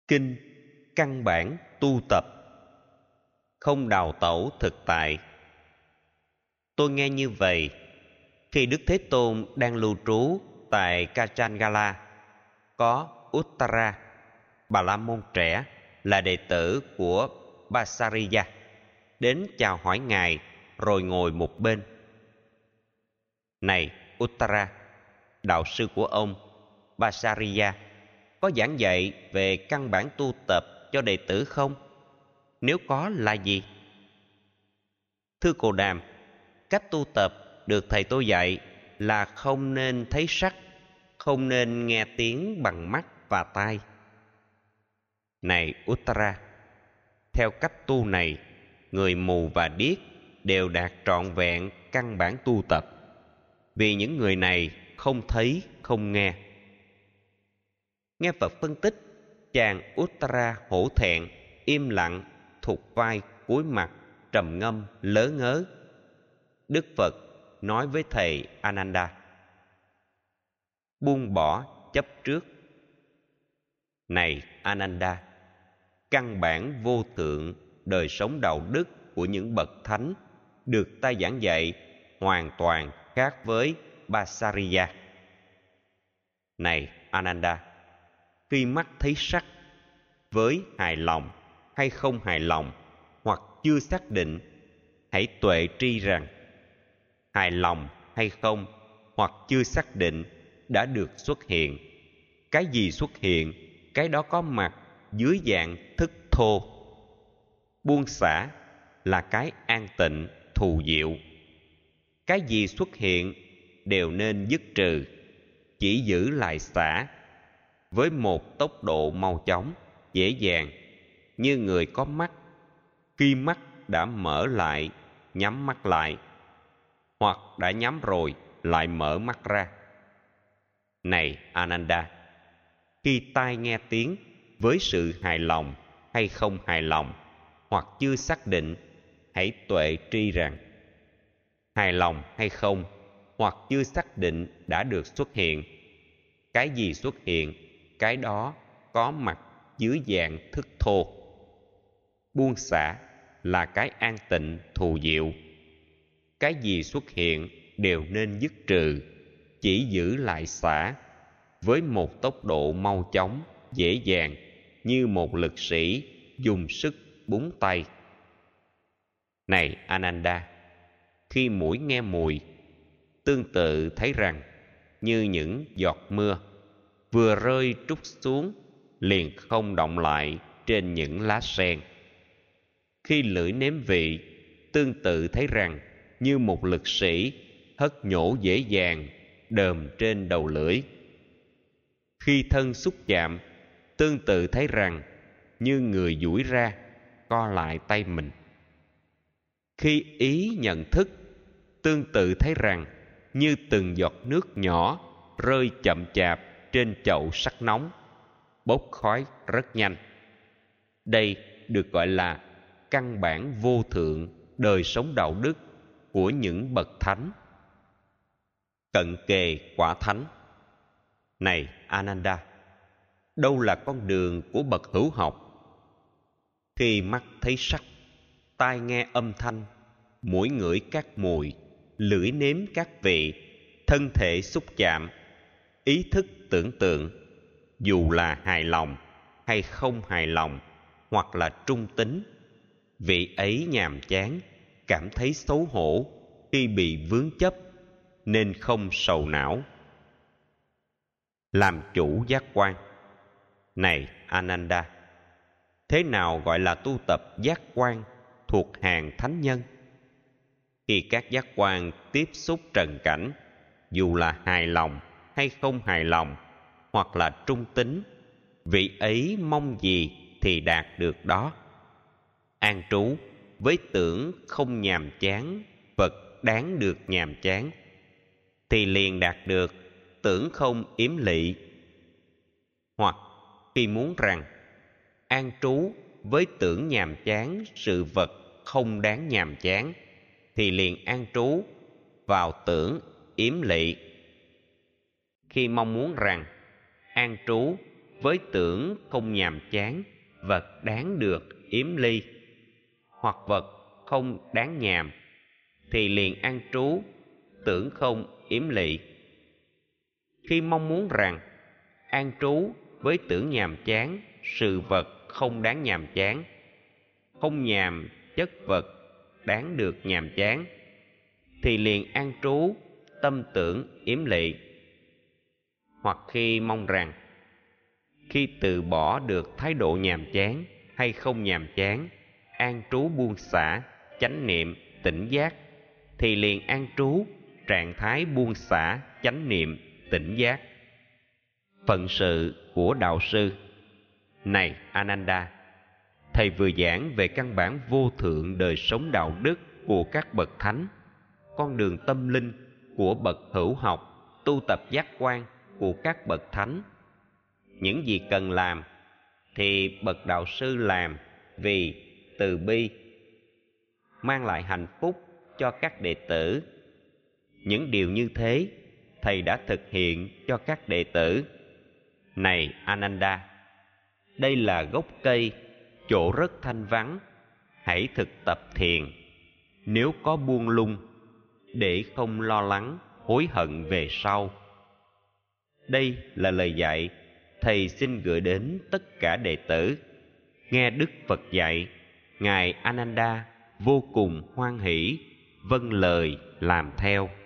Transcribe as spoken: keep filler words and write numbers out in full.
Kinh căn bản tu tập, không đào tẩu thực tại. Tôi nghe như vậy khi Đức Thế Tôn đang lưu trú tại Kajangala, có Uttara, Bà La Môn trẻ là đệ tử của Basariya, đến chào hỏi Ngài rồi ngồi một bên. Này Uttara, đạo sư của ông Basariya có giảng dạy về căn bản tu tập cho đệ tử không? Nếu có là gì? Thưa Cồ Đàm, cách tu tập được thầy tôi dạy là không nên thấy sắc, không nên nghe tiếng bằng mắt và tai. Này Uttara, theo cách tu này, người mù và điếc đều đạt trọn vẹn căn bản tu tập, vì những người này không thấy, không nghe. Nghe Phật phân tích, chàng Uttara hổ thẹn, im lặng, thụt vai, cúi mặt, trầm ngâm, lớ ngớ. Đức Phật nói với thầy Ananda: buông bỏ chấp trước. Này Ananda, căn bản vô thượng đời sống đạo đức của những bậc thánh được ta giảng dạy hoàn toàn khác với Basariya. Này Ananda, khi mắt thấy sắc, với hài lòng hay không hài lòng hoặc chưa xác định, hãy tuệ tri rằng hài lòng hay không hoặc chưa xác định đã được xuất hiện. Cái gì xuất hiện, cái đó có mặt dưới dạng thức thô. Buông xả là cái an tịnh thù diệu. Cái gì xuất hiện đều nên dứt trừ, chỉ giữ lại xả với một tốc độ mau chóng, dễ dàng, như người có mắt, khi mắt đã mở lại, nhắm mắt lại, hoặc đã nhắm rồi lại mở mắt ra. Này Ananda, khi tai nghe tiếng với sự hài lòng hay không hài lòng hoặc chưa xác định, hãy tuệ tri rằng hài lòng hay không hoặc chưa xác định đã được xuất hiện. Cái gì xuất hiện, cái đó có mặt dưới dạng thức thô. Buông xả là cái an tịnh thù diệu. Cái gì xuất hiện đều nên dứt trừ, chỉ giữ lại xả với một tốc độ mau chóng, dễ dàng, như một lực sĩ dùng sức búng tay. Này Ananda, khi mũi nghe mùi, tương tự thấy rằng như những giọt mưa vừa rơi trút xuống liền không động lại trên những lá sen. Khi lưỡi nếm vị, tương tự thấy rằng như một lực sĩ hất nhổ dễ dàng đờm trên đầu lưỡi. Khi thân xúc chạm, tương tự thấy rằng như người duỗi ra co lại tay mình. Khi ý nhận thức, tương tự thấy rằng như từng giọt nước nhỏ rơi chậm chạp trên chậu sắt nóng, bốc khói rất nhanh. Đây được gọi là căn bản vô thượng đời sống đạo đức của những bậc thánh. Cận kề quả thánh. Này Ananda, đâu là con đường của bậc hữu học? Khi mắt thấy sắc, tai nghe âm thanh, mũi ngửi các mùi, lưỡi nếm các vị, thân thể xúc chạm, ý thức tưởng tượng, dù là hài lòng hay không hài lòng hoặc là trung tính, vị ấy nhàm chán, cảm thấy xấu hổ khi bị vướng chấp, nên không sầu não. Làm chủ giác quan. Này Ananda, thế nào gọi là tu tập giác quan thuộc hàng thánh nhân? Khi các giác quan tiếp xúc trần cảnh, dù là hài lòng hay không hài lòng hoặc là trung tính, vị ấy mong gì thì đạt được đó. An trú với tưởng không nhàm chán vật đáng được nhàm chán, thì liền đạt được tưởng không yếm lị. Hoặc khi muốn rằng an trú với tưởng nhàm chán sự vật không đáng nhàm chán, thì liền an trú vào tưởng yếm lị. Khi mong muốn rằng an trú với tưởng không nhàm chán, vật đáng được yếm ly, hoặc vật không đáng nhàm, thì liền an trú, tưởng không yếm lị. Khi mong muốn rằng an trú với tưởng nhàm chán, sự vật không đáng nhàm chán, không nhàm chất vật đáng được nhàm chán, thì liền an trú, tâm tưởng yếm lị. Hoặc khi mong rằng khi từ bỏ được thái độ nhàm chán hay không nhàm chán, an trú buông xả, chánh niệm, tỉnh giác, thì liền an trú, trạng thái buông xả, chánh niệm, tỉnh giác. Phận sự của đạo sư. Này Ananda, thầy vừa giảng về căn bản vô thượng đời sống đạo đức của các bậc thánh, con đường tâm linh của bậc hữu học, tu tập giác quan của các bậc thánh. Những gì cần làm thì bậc đạo sư làm vì từ bi, mang lại hạnh phúc cho các đệ tử. Những điều như thế thầy đã thực hiện cho các đệ tử. Này Ananda, đây là gốc cây, chỗ rất thanh vắng, hãy thực tập thiền. Nếu có buông lung, để không lo lắng, hối hận về sau. Đây là lời dạy thầy xin gửi đến tất cả đệ tử. Nghe Đức Phật dạy, Ngài Ananda vô cùng hoan hỷ, vâng lời làm theo.